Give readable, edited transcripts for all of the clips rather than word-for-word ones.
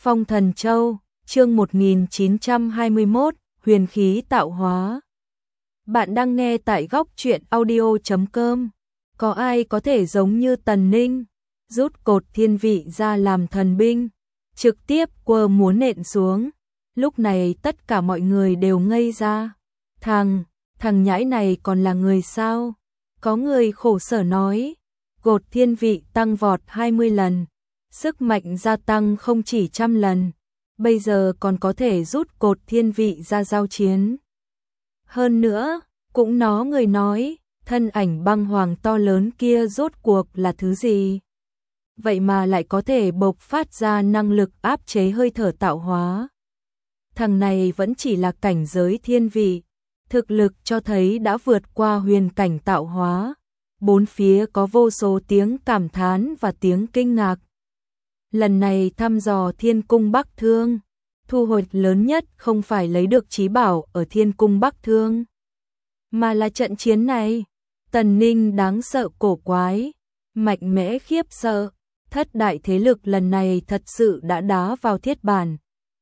Phong Thần Châu, chương 1921, huyền khí tạo hóa. Bạn đang nghe tại góc truyện audio.com. Có ai có thể giống như Tần Ninh, rút cột thiên vị ra làm thần binh, trực tiếp quơ múa nện xuống. Lúc này tất cả mọi người đều ngây ra. Thằng nhãi này còn là người sao? Có người khổ sở nói, cột thiên vị tăng vọt 20 lần. Sức mạnh gia tăng không chỉ 100 lần, bây giờ còn có thể rút cột thiên vị ra giao chiến. Hơn nữa, cũng người nói, thân ảnh băng hoàng to lớn kia rốt cuộc là thứ gì? Vậy mà lại có thể bộc phát ra năng lực áp chế hơi thở tạo hóa. Thằng này vẫn chỉ là cảnh giới thiên vị, thực lực cho thấy đã vượt qua huyền cảnh tạo hóa. Bốn phía có vô số tiếng cảm thán và tiếng kinh ngạc. Lần này thăm dò Thiên Cung Bắc Thương, thu hoạch lớn nhất không phải lấy được chí bảo ở Thiên Cung Bắc Thương, mà là trận chiến này. Tần Ninh đáng sợ cổ quái, mạnh mẽ khiếp sợ, thất đại thế lực lần này thật sự đã đá vào thiết bản.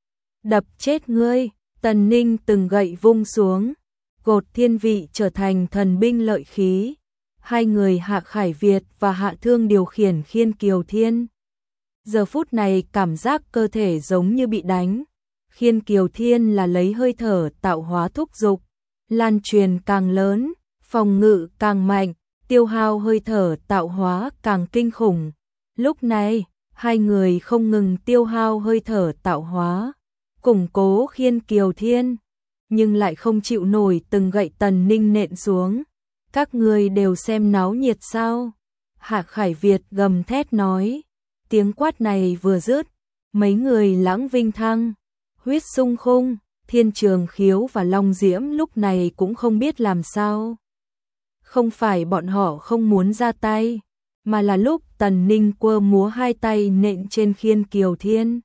Đập chết ngươi, Tần Ninh từng gậy vung xuống, cột thiên vị trở thành thần binh lợi khí. Hai người Hạ Khải Việt và Hạ Thương điều khiển Khiên Kiều Thiên. Giờ phút này cảm giác cơ thể giống như bị đánh. Khiên Kiều Thiên là lấy hơi thở tạo hóa thúc dục, lan truyền càng lớn, phòng ngự càng mạnh, tiêu hao hơi thở tạo hóa càng kinh khủng. Lúc này, hai người không ngừng tiêu hao hơi thở tạo hóa, củng cố Khiên Kiều Thiên, nhưng lại không chịu nổi từng gậy Tần Ninh nện xuống. Các người đều xem náo nhiệt sao? Hạ Khải Việt gầm thét nói. Tiếng quát này vừa dứt, mấy người Lãng Vinh Thăng, Huyết Sung Khung, Thiên Trường Khiếu và Long Diễm lúc này cũng không biết làm sao. Không phải bọn họ không muốn ra tay, mà là lúc Tần Ninh quơ múa hai tay nện trên Khiên Kiều Thiên.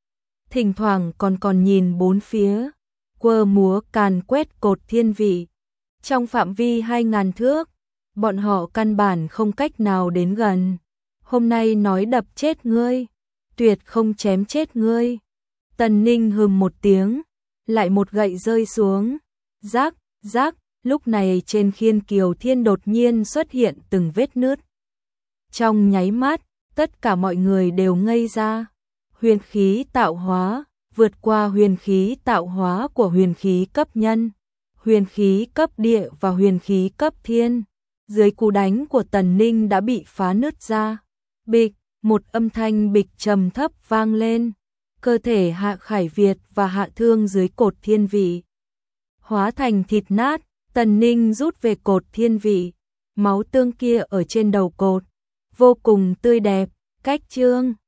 Thỉnh thoảng còn nhìn bốn phía, quơ múa càn quét cột thiên vị. Trong phạm vi 2000 thước, bọn họ căn bản không cách nào đến gần. Hôm nay nói đập chết ngươi, tuyệt không chém chết ngươi. Tần Ninh hừ một tiếng, lại một gậy rơi xuống. Rác, rác, lúc này trên Khiên Kiều Thiên đột nhiên xuất hiện từng vết nứt. Trong nháy mắt, tất cả mọi người đều ngây ra. Huyền khí tạo hóa, vượt qua huyền khí tạo hóa của huyền khí cấp nhân, huyền khí cấp địa và huyền khí cấp thiên. Dưới cú đánh của Tần Ninh đã bị phá nứt ra. Bịch, một âm thanh bịch trầm thấp vang lên. Cơ thể Hạ Khải Việt và Hạ Thương dưới cột thiên vị hóa thành thịt nát. Tần Ninh rút về cột thiên vị, máu tương kia ở trên đầu cột vô cùng tươi đẹp. Cách chương